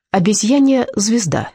Обезьянья звезда.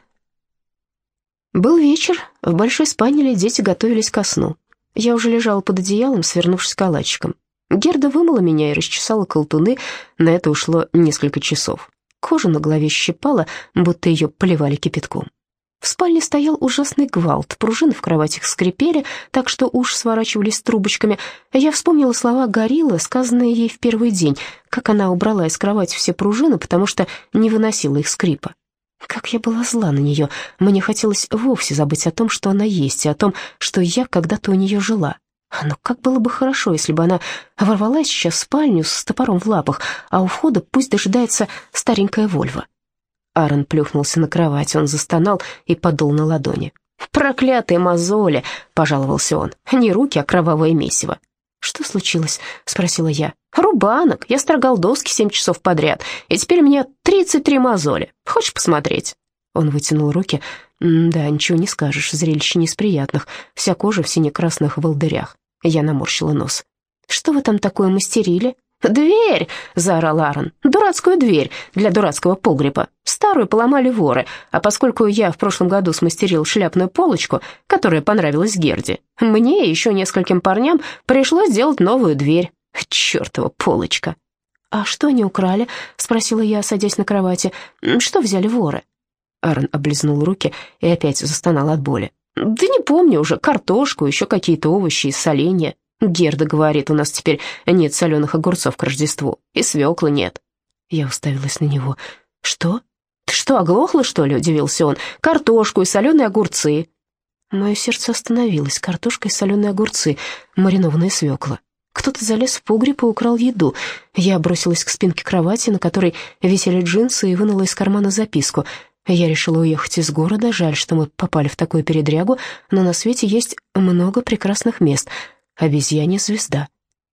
Был вечер, в большой спальне дети готовились ко сну. Я уже лежала под одеялом, свернувшись калачиком. Герда вымыла меня и расчесала колтуны, на это ушло несколько часов. Кожу на голове щипала, будто ее поливали кипятком. В спальне стоял ужасный гвалт, пружины в кроватях скрипели, так что уши сворачивались трубочками. Я вспомнила слова Гориллы, сказанные ей в первый день, как она убрала из кровати все пружины, потому что не выносила их скрипа. Как я была зла на нее, мне хотелось вовсе забыть о том, что она есть, и о том, что я когда-то у нее жила. Но как было бы хорошо, если бы она ворвалась сейчас в спальню с топором в лапах, а у входа пусть дожидается старенькая Вольва. Аарон плюхнулся на кровать, он застонал и подул на ладони. «Проклятые мозоли!» — пожаловался он. «Не руки, а кровавое месиво». «Что случилось?» — спросила я. «Рубанок. Я строгал доски 7 часов подряд, и теперь у меня 33 мозоли. Хочешь посмотреть?» Он вытянул руки. «Да, ничего не скажешь, зрелище не из приятных. Вся кожа в сине-красных волдырях». Я наморщила нос. «Что вы там такое мастерили?» «Дверь!» — заорал Аарон. «Дурацкую дверь для дурацкого погреба. Старую поломали воры, а поскольку я в прошлом году смастерил шляпную полочку, которая понравилась Герде, мне и еще нескольким парням пришлось сделать новую дверь. Чертова полочка!» «А что они украли?» — спросила я, садясь на кровати. «Что взяли воры?» Аарон облизнул руки и опять застонал от боли. «Да не помню уже, картошку, еще какие-то овощи и соленья. Герда говорит, у нас теперь нет соленых огурцов к Рождеству, и свеклы нет». Я уставилась на него. «Что? Ты что, оглохла, что ли?» — удивился он. «Картошку и соленые огурцы». Мое сердце остановилось. Картошка и соленые огурцы, маринованная свекла. Кто-то залез в погреб и украл еду. Я бросилась к спинке кровати, на которой висели джинсы, и вынула из кармана записку. Я решила уехать из города. Жаль, что мы попали в такую передрягу, но на свете есть много прекрасных мест. Обезьянья звезда.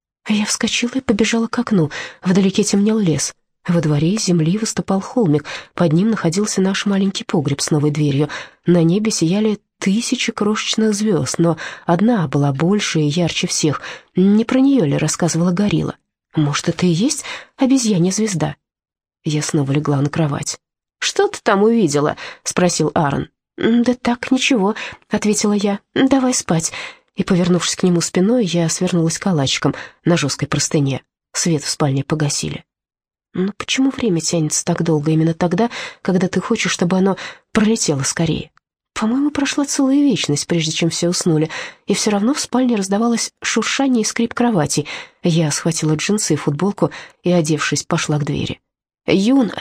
Я вскочила и побежала к окну. Вдалеке темнел лес. Во дворе из земли выступал холмик. Под ним находился наш маленький погреб с новой дверью. На небе сияли тысячи крошечных звезд, но одна была больше и ярче всех. Не про нее ли рассказывала Горилла? Может, это и есть обезьянья звезда? Я снова легла на кровать. «Что ты там увидела?» — спросил Аарон. «Да так, ничего», — ответила я. «Давай спать». И, повернувшись к нему спиной, я свернулась калачиком на жесткой простыне. Свет в спальне погасили. Но почему время тянется так долго именно тогда, когда ты хочешь, чтобы оно пролетело скорее? По-моему, прошла целая вечность, прежде чем все уснули, и все равно в спальне раздавалось шуршание и скрип кровати. Я схватила джинсы и футболку и, одевшись, пошла к двери. «Юна!»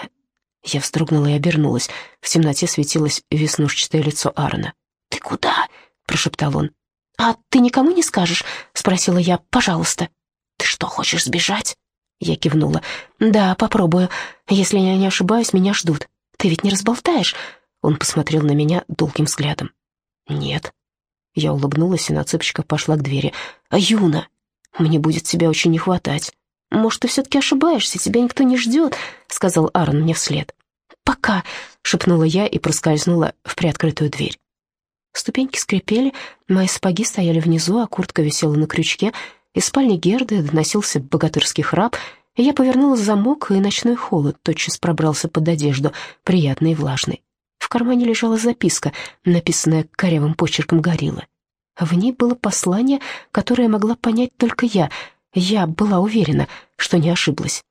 Я вздрогнула и обернулась. В темноте светилось веснушчатое лицо Аарона. «Ты куда?» — прошептал он. «А ты никому не скажешь?» — спросила я. «Пожалуйста». «Ты что, хочешь сбежать?» Я кивнула. «Да, попробую. Если я не ошибаюсь, меня ждут. Ты ведь не разболтаешь?» Он посмотрел на меня долгим взглядом. «Нет». Я улыбнулась и на цыпочках пошла к двери. «Юна, мне будет тебя очень не хватать». «Может, ты все-таки ошибаешься, тебя никто не ждет», — сказал Аарон мне вслед. «Пока», — шепнула я и проскользнула в приоткрытую дверь. Ступеньки скрипели, мои сапоги стояли внизу, а куртка висела на крючке. Из спальни Герды доносился богатырский храп, и я повернула замок, и ночной холод тотчас пробрался под одежду, приятный и влажный. В кармане лежала записка, написанная корявым почерком Гориллы. В ней было послание, которое могла понять только я. Я была уверена, что не ошиблась.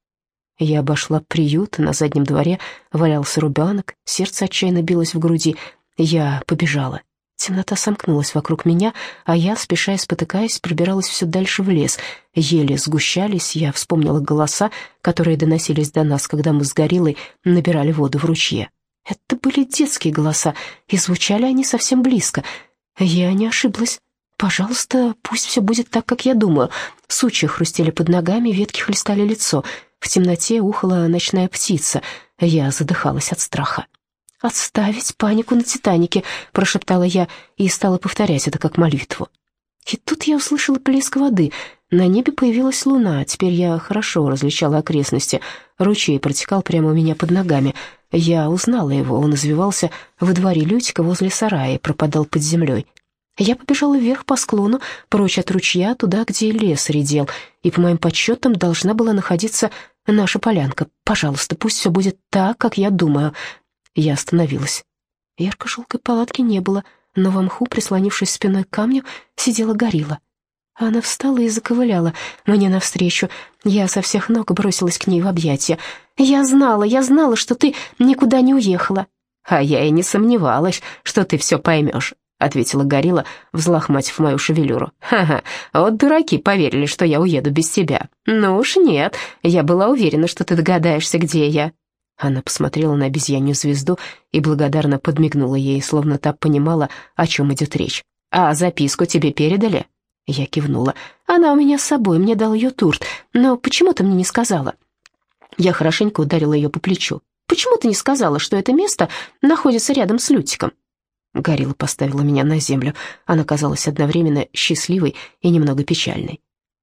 Я обошла приют, на заднем дворе валялся ребенок, сердце отчаянно билось в груди. Я побежала. Темнота сомкнулась вокруг меня, а я, спеша и спотыкаясь, пробиралась все дальше в лес. Ели сгущались, я вспомнила голоса, которые доносились до нас, когда мы с Гориллой набирали воду в ручье. Это были детские голоса, и звучали они совсем близко. Я не ошиблась. Пожалуйста, пусть все будет так, как я думаю. Сучья хрустели под ногами, ветки хлестали лицо. В темноте ухала ночная птица. Я задыхалась от страха. «Отставить панику на Титанике», — прошептала я и стала повторять это как молитву. И тут я услышала плеск воды. На небе появилась луна, теперь я хорошо различала окрестности. Ручей протекал прямо у меня под ногами. Я узнала его, он извивался во дворе Лютика возле сарая и пропадал под землей. Я побежала вверх по склону, прочь от ручья, туда, где лес редел, и, по моим подсчетам, должна была находиться наша полянка. Пожалуйста, пусть все будет так, как я думаю. Я остановилась. Ярко-желтой палатки не было, но в мху, прислонившись спиной к камню, сидела горилла. Она встала и заковыляла мне навстречу. Я со всех ног бросилась к ней в объятия. Я знала, что ты никуда не уехала». «А я и не сомневалась, что ты все поймешь», — ответила горилла, взлохматив мою шевелюру. «Ха-ха, вот дураки поверили, что я уеду без тебя. Ну уж нет, я была уверена, что ты догадаешься, где я». Она посмотрела на обезьянью звезду и благодарно подмигнула ей, словно та понимала, о чем идет речь. «А записку тебе передали?» Я кивнула. «Она у меня с собой, мне дал ее Турт, но почему ты мне не сказала?» Я хорошенько ударила ее по плечу. «Почему ты не сказала, что это место находится рядом с Лютиком?» Горилла поставила меня на землю. Она казалась одновременно счастливой и немного печальной.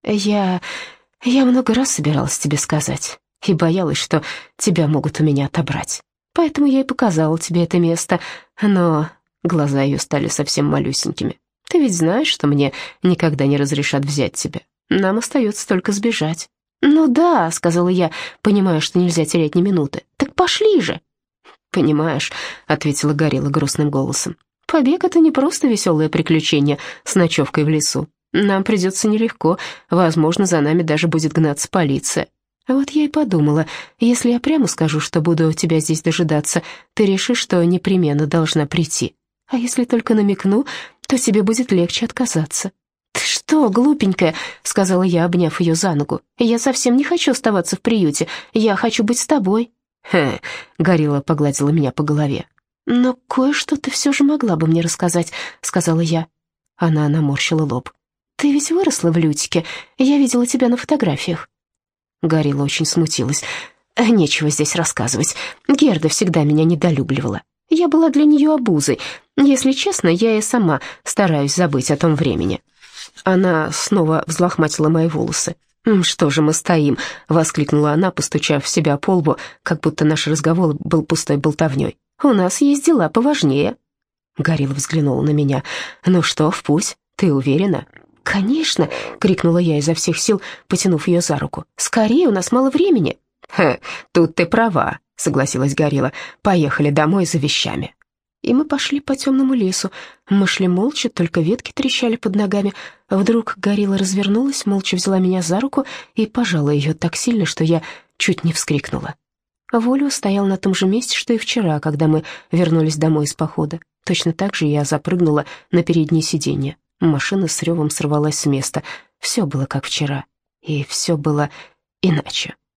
«Я много раз собиралась тебе сказать и боялась, что тебя могут у меня отобрать. Поэтому я и показала тебе это место, но...» Глаза ее стали совсем малюсенькими. «Ты ведь знаешь, что мне никогда не разрешат взять тебя. Нам остается только сбежать». «Ну да», — сказала я, понимая, что нельзя терять ни минуты. «Так пошли же». «Понимаешь», — ответила горилла грустным голосом, «побег — это не просто веселое приключение с ночевкой в лесу. Нам придется нелегко, возможно, за нами даже будет гнаться полиция. Вот я и подумала, если я прямо скажу, что буду тебя здесь дожидаться, ты решишь, что непременно должна прийти. А если только намекну, то тебе будет легче отказаться». «Ты что, глупенькая?» — сказала я, обняв ее за ногу. «Я совсем не хочу оставаться в приюте. Я хочу быть с тобой». «Хе», — горилла погладила меня по голове. «Но кое-что ты все же могла бы мне рассказать», — сказала я. Она наморщила лоб. «Ты ведь выросла в Лютике. Я видела тебя на фотографиях». Горилла очень смутилась. «Нечего здесь рассказывать. Герда всегда меня недолюбливала. Я была для нее обузой. Если честно, я и сама стараюсь забыть о том времени». Она снова взлохматила мои волосы. «Что же мы стоим?» — воскликнула она, постучав себя по лбу, как будто наш разговор был пустой болтовней. «У нас есть дела поважнее». Горилла взглянула на меня. «Ну что, в путь? Ты уверена?» «Конечно!» — крикнула я изо всех сил, потянув ее за руку. «Скорее, у нас мало времени». «Тут ты права», — согласилась горилла. «Поехали домой за вещами». И мы пошли по темному лесу. Мы шли молча, только ветки трещали под ногами. Вдруг горилла развернулась, молча взяла меня за руку и пожала ее так сильно, что я чуть не вскрикнула. Волю стоял на том же месте, что и вчера, когда мы вернулись домой из похода. Точно так же я запрыгнула на переднее сиденье. Машина с ревом сорвалась с места. Все было как вчера, и все было иначе.